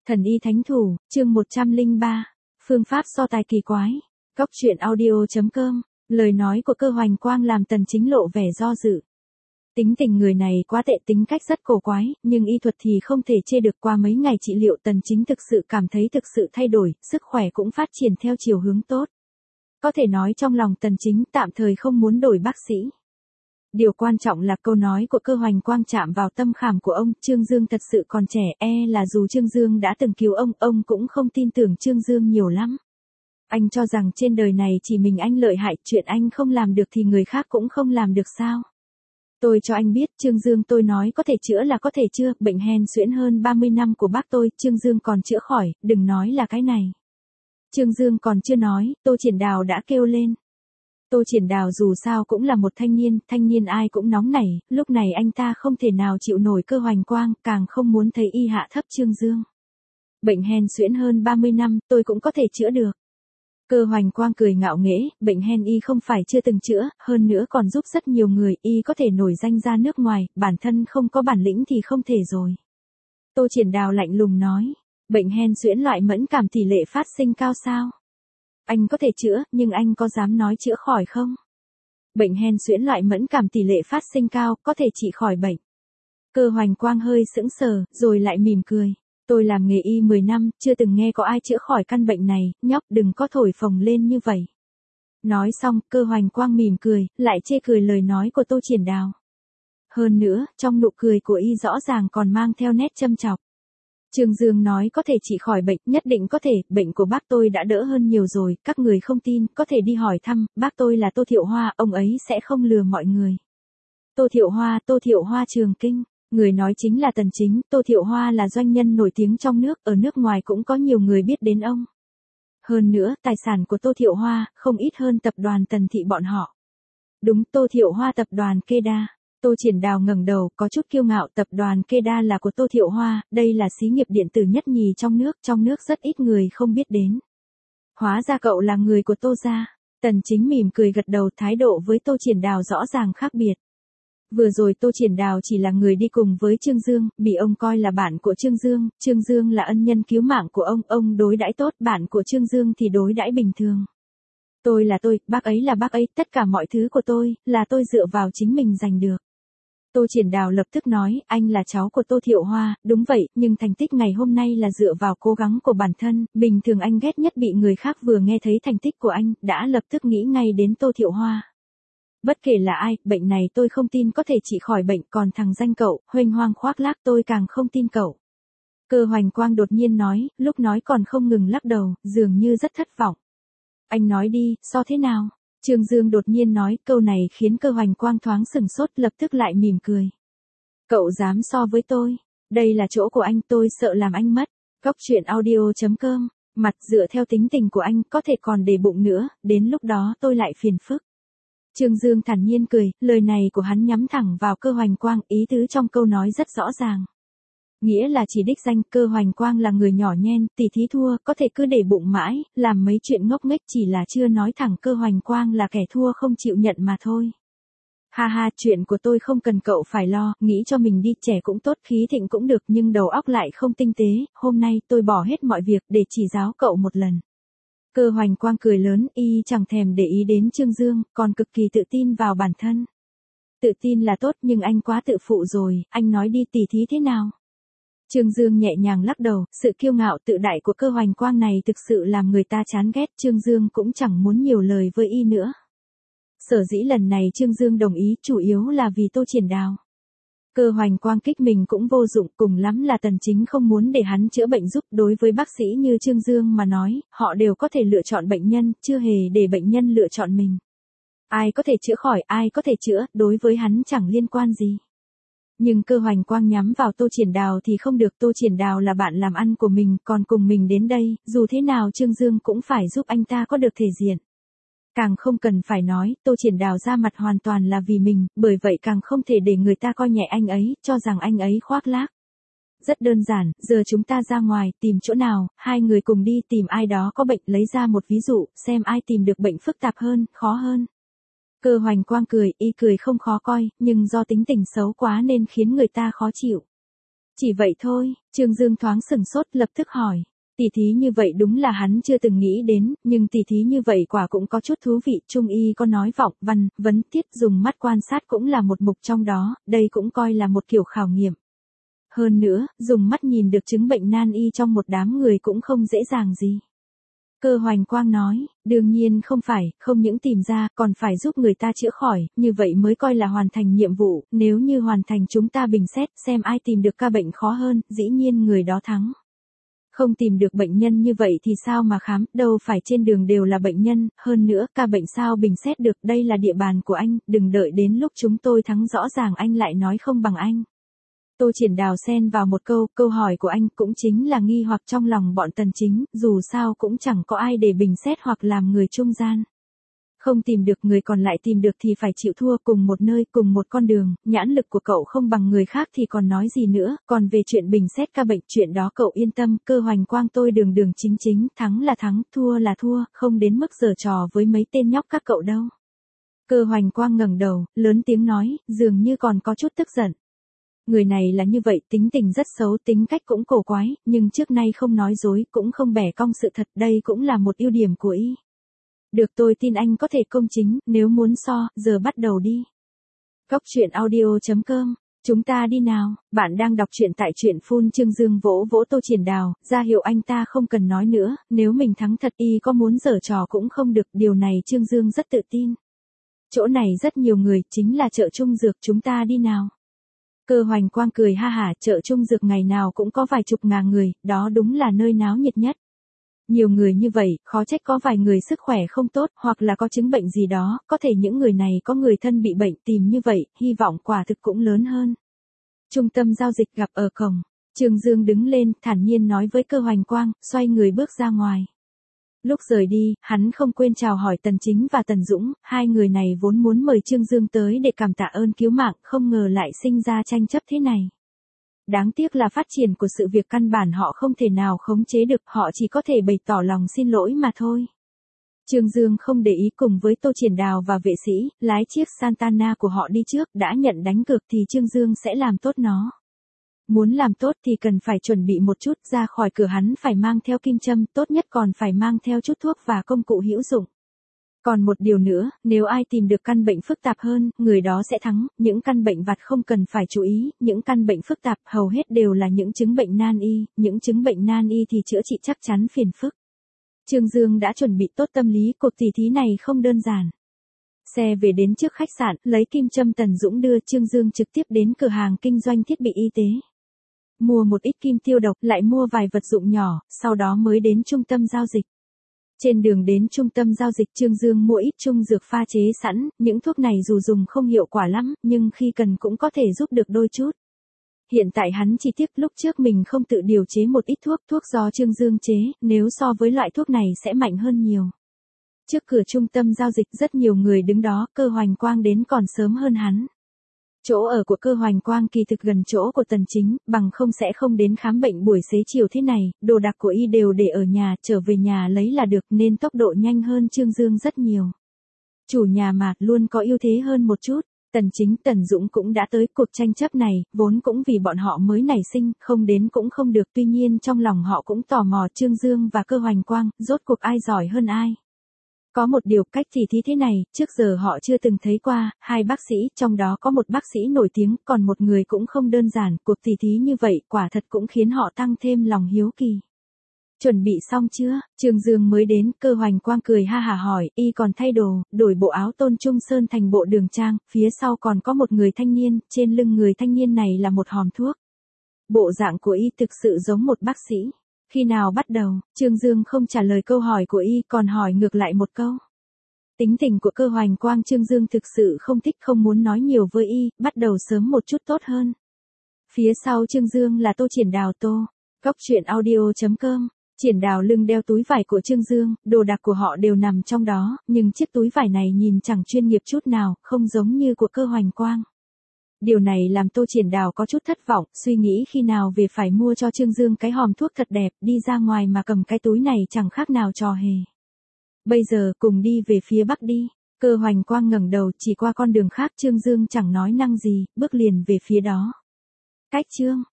Thần y thánh thủ, chương 103. Phương pháp so tài kỳ quái. Góc truyện audio.com. Lời nói của Cơ Hoành Quang làm Tần Chính lộ vẻ do dự. Tính tình người này quá tệ, tính cách rất cổ quái, nhưng y thuật thì không thể chê được. Qua mấy ngày trị liệu, Tần Chính thực sự cảm thấy thực sự thay đổi, sức khỏe cũng phát triển theo chiều hướng tốt. Có thể nói trong lòng Tần Chính tạm thời không muốn đổi bác sĩ. Điều quan trọng là câu nói của Cơ Hoành Quang chạm vào tâm khảm của ông. Trương Dương thật sự còn trẻ, là dù Trương Dương đã từng cứu ông cũng không tin tưởng Trương Dương nhiều lắm. Anh cho rằng trên đời này chỉ mình anh lợi hại, chuyện anh không làm được thì người khác cũng không làm được sao? Tôi cho anh biết, Trương Dương, tôi nói có thể chữa là có thể chưa, bệnh hen suyễn hơn 30 năm của bác tôi, Trương Dương còn chữa khỏi, đừng nói là cái này. Trương Dương còn chưa nói, Tô Triển Đào đã kêu lên. Tô Triển Đào dù sao cũng là một thanh niên ai cũng nóng nảy, lúc này anh ta không thể nào chịu nổi Cơ Hoành Quang, càng không muốn thấy y hạ thấp Trương Dương. Bệnh hen suyễn hơn 30 năm, tôi cũng có thể chữa được. Cơ Hoành Quang cười ngạo nghễ, bệnh hen y không phải chưa từng chữa, hơn nữa còn giúp rất nhiều người, y có thể nổi danh ra nước ngoài, bản thân không có bản lĩnh thì không thể rồi. Tô Triển Đào lạnh lùng nói, bệnh hen suyễn loại mẫn cảm tỷ lệ phát sinh cao sao? Anh có thể chữa, nhưng anh có dám nói chữa khỏi không? Bệnh hen suyễn loại mẫn cảm tỷ lệ phát sinh cao, có thể trị khỏi bệnh. Cơ Hoành Quang hơi sững sờ, rồi lại mỉm cười. Tôi làm nghề y 10 năm, chưa từng nghe có ai chữa khỏi căn bệnh này, nhóc đừng có thổi phồng lên như vậy. Nói xong, Cơ Hoành Quang mỉm cười, lại chê cười lời nói của Tô Triển Đào. Hơn nữa, trong nụ cười của y rõ ràng còn mang theo nét châm chọc. Trương Dương nói có thể trị khỏi bệnh, nhất định có thể, bệnh của bác tôi đã đỡ hơn nhiều rồi, các người không tin, có thể đi hỏi thăm, bác tôi là Tô Thiệu Hoa, ông ấy sẽ không lừa mọi người. Tô Thiệu Hoa Trường Kinh, người nói chính là Tần Chính, Tô Thiệu Hoa là doanh nhân nổi tiếng trong nước, ở nước ngoài cũng có nhiều người biết đến ông. Hơn nữa, tài sản của Tô Thiệu Hoa, không ít hơn tập đoàn Tần Thị bọn họ. Đúng, Tô Thiệu Hoa tập đoàn Keda. Tô Triển Đào ngẩng đầu, có chút kiêu ngạo, tập đoàn Keda là của Tô Thiệu Hoa, đây là xí nghiệp điện tử nhất nhì trong nước rất ít người không biết đến. Hóa ra cậu là người của Tô gia. Tần Chính mỉm cười gật đầu, thái độ với Tô Triển Đào rõ ràng khác biệt. Vừa rồi Tô Triển Đào chỉ là người đi cùng với Trương Dương, bị ông coi là bạn của Trương Dương là ân nhân cứu mạng của ông đối đãi tốt, bạn của Trương Dương thì đối đãi bình thường. Tôi là tôi, bác ấy là bác ấy, tất cả mọi thứ của tôi, là tôi dựa vào chính mình giành được. Tô Triển Đào lập tức nói, anh là cháu của Tô Thiệu Hoa, đúng vậy, nhưng thành tích ngày hôm nay là dựa vào cố gắng của bản thân, bình thường anh ghét nhất bị người khác vừa nghe thấy thành tích của anh, đã lập tức nghĩ ngay đến Tô Thiệu Hoa. Bất kể là ai, bệnh này tôi không tin có thể trị khỏi bệnh, còn thằng danh cậu, huênh hoang khoác lác tôi càng không tin cậu. Cơ Hoành Quang đột nhiên nói, lúc nói còn không ngừng lắc đầu, dường như rất thất vọng. Anh nói đi, so thế nào? Trương Dương đột nhiên nói, câu này khiến Cơ Hoành Quang thoáng sừng sốt, lập tức lại mỉm cười. Cậu dám so với tôi? Đây là chỗ của anh, tôi sợ làm anh mất. Góc truyện audio.com. Mặt dựa theo tính tình của anh, có thể còn để bụng nữa, đến lúc đó tôi lại phiền phức. Trương Dương thản nhiên cười, lời này của hắn nhắm thẳng vào Cơ Hoành Quang, ý tứ trong câu nói rất rõ ràng. Nghĩa là chỉ đích danh, Cơ Hoành Quang là người nhỏ nhen, tỉ thí thua, có thể cứ để bụng mãi, làm mấy chuyện ngốc nghếch, chỉ là chưa nói thẳng Cơ Hoành Quang là kẻ thua không chịu nhận mà thôi. Ha ha, chuyện của tôi không cần cậu phải lo, nghĩ cho mình đi, trẻ cũng tốt, khí thịnh cũng được, nhưng đầu óc lại không tinh tế, hôm nay tôi bỏ hết mọi việc để chỉ giáo cậu một lần. Cơ Hoành Quang cười lớn, y chẳng thèm để ý đến Trương Dương, còn cực kỳ tự tin vào bản thân. Tự tin là tốt, nhưng anh quá tự phụ rồi, anh nói đi, tỉ thí thế nào? Trương Dương nhẹ nhàng lắc đầu, sự kiêu ngạo tự đại của Cơ Hoành Quang này thực sự làm người ta chán ghét, Trương Dương cũng chẳng muốn nhiều lời với y nữa. Sở dĩ lần này Trương Dương đồng ý, chủ yếu là vì Tô Triển Đào. Cơ Hoành Quang kích mình cũng vô dụng, cùng lắm là Tần Chính không muốn để hắn chữa bệnh giúp, đối với bác sĩ như Trương Dương mà nói, họ đều có thể lựa chọn bệnh nhân, chưa hề để bệnh nhân lựa chọn mình. Ai có thể chữa khỏi, ai có thể chữa, đối với hắn chẳng liên quan gì. Nhưng Cơ Hoành Quang nhắm vào Tô Triển Đào thì không được, Tô Triển Đào là bạn làm ăn của mình, còn cùng mình đến đây, dù thế nào Trương Dương cũng phải giúp anh ta có được thể diện. Càng không cần phải nói, Tô Triển Đào ra mặt hoàn toàn là vì mình, bởi vậy càng không thể để người ta coi nhẹ anh ấy, cho rằng anh ấy khoác lác. Rất đơn giản, giờ chúng ta ra ngoài, tìm chỗ nào, hai người cùng đi tìm ai đó có bệnh, lấy ra một ví dụ, xem ai tìm được bệnh phức tạp hơn, khó hơn. Cơ Hoành Quang cười, y cười không khó coi, nhưng do tính tình xấu quá nên khiến người ta khó chịu. Chỉ vậy thôi, Trương Dương thoáng sừng sốt lập tức hỏi. Tỷ thí như vậy đúng là hắn chưa từng nghĩ đến, nhưng tỷ thí như vậy quả cũng có chút thú vị. Trung y có nói vọng, văn, vấn, tiết dùng mắt quan sát cũng là một mục trong đó, đây cũng coi là một kiểu khảo nghiệm. Hơn nữa, dùng mắt nhìn được chứng bệnh nan y trong một đám người cũng không dễ dàng gì. Cơ Hoành Quang nói, đương nhiên không phải, không những tìm ra, còn phải giúp người ta chữa khỏi, như vậy mới coi là hoàn thành nhiệm vụ, nếu như hoàn thành chúng ta bình xét xem ai tìm được ca bệnh khó hơn, dĩ nhiên người đó thắng. Không tìm được bệnh nhân như vậy thì sao mà khám, đâu phải trên đường đều là bệnh nhân, hơn nữa ca bệnh sao bình xét được, đây là địa bàn của anh, đừng đợi đến lúc chúng tôi thắng rõ ràng anh lại nói không bằng anh. Tô Triển Đào xen vào một câu hỏi của anh cũng chính là nghi hoặc trong lòng bọn Tần Chính, dù sao cũng chẳng có ai để bình xét hoặc làm người trung gian. Không tìm được người còn lại tìm được thì phải chịu thua, cùng một nơi, cùng một con đường, nhãn lực của cậu không bằng người khác thì còn nói gì nữa, còn về chuyện bình xét ca bệnh, chuyện đó cậu yên tâm, Cơ Hoành Quang tôi đường đường chính chính, thắng là thắng, thua là thua, không đến mức giở trò với mấy tên nhóc các cậu đâu. Cơ Hoành Quang ngẩng đầu, lớn tiếng nói, dường như còn có chút tức giận. Người này là như vậy, tính tình rất xấu, tính cách cũng cổ quái, nhưng trước nay không nói dối, cũng không bẻ cong sự thật, đây cũng là một ưu điểm của y. Được, tôi tin anh có thể công chính, nếu muốn so, giờ bắt đầu đi. Góc truyện audio.com, chúng ta đi nào, bạn đang đọc truyện tại truyện full. Trương Dương vỗ vỗ Tô Triển Đào, ra hiệu anh ta không cần nói nữa, nếu mình thắng thật y có muốn giở trò cũng không được, điều này Trương Dương rất tự tin. Chỗ này rất nhiều người, chính là chợ Trung Dược, chúng ta đi nào. Cơ Hoành Quang cười ha hả, chợ Trung Dược ngày nào cũng có vài chục ngàn người, đó đúng là nơi náo nhiệt nhất. Nhiều người như vậy, khó trách có vài người sức khỏe không tốt, hoặc là có chứng bệnh gì đó, có thể những người này có người thân bị bệnh, tìm như vậy, hy vọng quả thực cũng lớn hơn. Trung tâm giao dịch gặp ở cổng, Trương Dương đứng lên, thản nhiên nói với Cơ Hoành Quang, xoay người bước ra ngoài. Lúc rời đi, hắn không quên chào hỏi Tần Chính và Tần Dũng, hai người này vốn muốn mời Trương Dương tới để cảm tạ ơn cứu mạng, không ngờ lại sinh ra tranh chấp thế này. Đáng tiếc là phát triển của sự việc căn bản họ không thể nào khống chế được, họ chỉ có thể bày tỏ lòng xin lỗi mà thôi. Trương Dương không để ý, cùng với Tô Triển Đào và vệ sĩ, lái chiếc Santana của họ đi trước, đã nhận đánh cược thì Trương Dương sẽ làm tốt nó. Muốn làm tốt thì cần phải chuẩn bị một chút, ra khỏi cửa hắn phải mang theo kim châm, tốt nhất còn phải mang theo chút thuốc và công cụ hữu dụng. Còn một điều nữa, nếu ai tìm được căn bệnh phức tạp hơn, người đó sẽ thắng, những căn bệnh vặt không cần phải chú ý, những căn bệnh phức tạp hầu hết đều là những chứng bệnh nan y, những chứng bệnh nan y thì chữa trị chắc chắn phiền phức. Trương Dương đã chuẩn bị tốt tâm lý, cuộc tỷ thí này không đơn giản. Xe về đến trước khách sạn, lấy kim châm Tần Dũng đưa, Trương Dương trực tiếp đến cửa hàng kinh doanh thiết bị y tế. Mua một ít kim tiêu độc, lại mua vài vật dụng nhỏ, sau đó mới đến trung tâm giao dịch. Trên đường đến trung tâm giao dịch, Trương Dương mua ít trung dược pha chế sẵn, những thuốc này dù dùng không hiệu quả lắm, nhưng khi cần cũng có thể giúp được đôi chút. Hiện tại hắn chỉ tiếc lúc trước mình không tự điều chế một ít thuốc do Trương Dương chế, nếu so với loại thuốc này sẽ mạnh hơn nhiều. Trước cửa trung tâm giao dịch rất nhiều người đứng đó, Cơ Hoành Quang đến còn sớm hơn hắn. Chỗ ở của Cơ Hoành Quang kỳ thực gần chỗ của Tần Chính, bằng không sẽ không đến khám bệnh buổi xế chiều thế này, đồ đạc của y đều để ở nhà, trở về nhà lấy là được nên tốc độ nhanh hơn Trương Dương rất nhiều. Chủ nhà mà, luôn có ưu thế hơn một chút. Tần Chính, Tần Dũng cũng đã tới, cuộc tranh chấp này, vốn cũng vì bọn họ mới nảy sinh, không đến cũng không được, tuy nhiên trong lòng họ cũng tò mò Trương Dương và Cơ Hoành Quang, rốt cuộc ai giỏi hơn ai. Có một điều, cách tỷ thí thế này, trước giờ họ chưa từng thấy qua, hai bác sĩ, trong đó có một bác sĩ nổi tiếng, còn một người cũng không đơn giản, cuộc tỷ thí như vậy, quả thật cũng khiến họ tăng thêm lòng hiếu kỳ. Chuẩn bị xong chưa? Trương Dương mới đến, Cơ Hoành Quang cười ha hả hỏi, y còn thay đồ, đổi bộ áo Tôn Trung Sơn thành bộ Đường Trang, phía sau còn có một người thanh niên, trên lưng người thanh niên này là một hòm thuốc. Bộ dạng của y thực sự giống một bác sĩ. Khi nào bắt đầu? Trương Dương không trả lời câu hỏi của y, còn hỏi ngược lại một câu. Tính tình của Cơ Hoành Quang Trương Dương thực sự không thích, không muốn nói nhiều với y, bắt đầu sớm một chút tốt hơn. Phía sau Trương Dương là Tô Triển Đào. Góc truyện audio.com. Triển Đào lưng đeo túi vải của Trương Dương, đồ đạc của họ đều nằm trong đó, nhưng chiếc túi vải này nhìn chẳng chuyên nghiệp chút nào, không giống như của Cơ Hoành Quang. Điều này làm Tô Triển Đào có chút thất vọng, suy nghĩ khi nào về phải mua cho Trương Dương cái hòm thuốc thật đẹp, đi ra ngoài mà cầm cái túi này chẳng khác nào trò hề. Bây giờ, cùng đi về phía bắc đi. Cơ Hoành Quang ngẩng đầu, chỉ qua con đường khác, Trương Dương chẳng nói năng gì, bước liền về phía đó. Cách Trương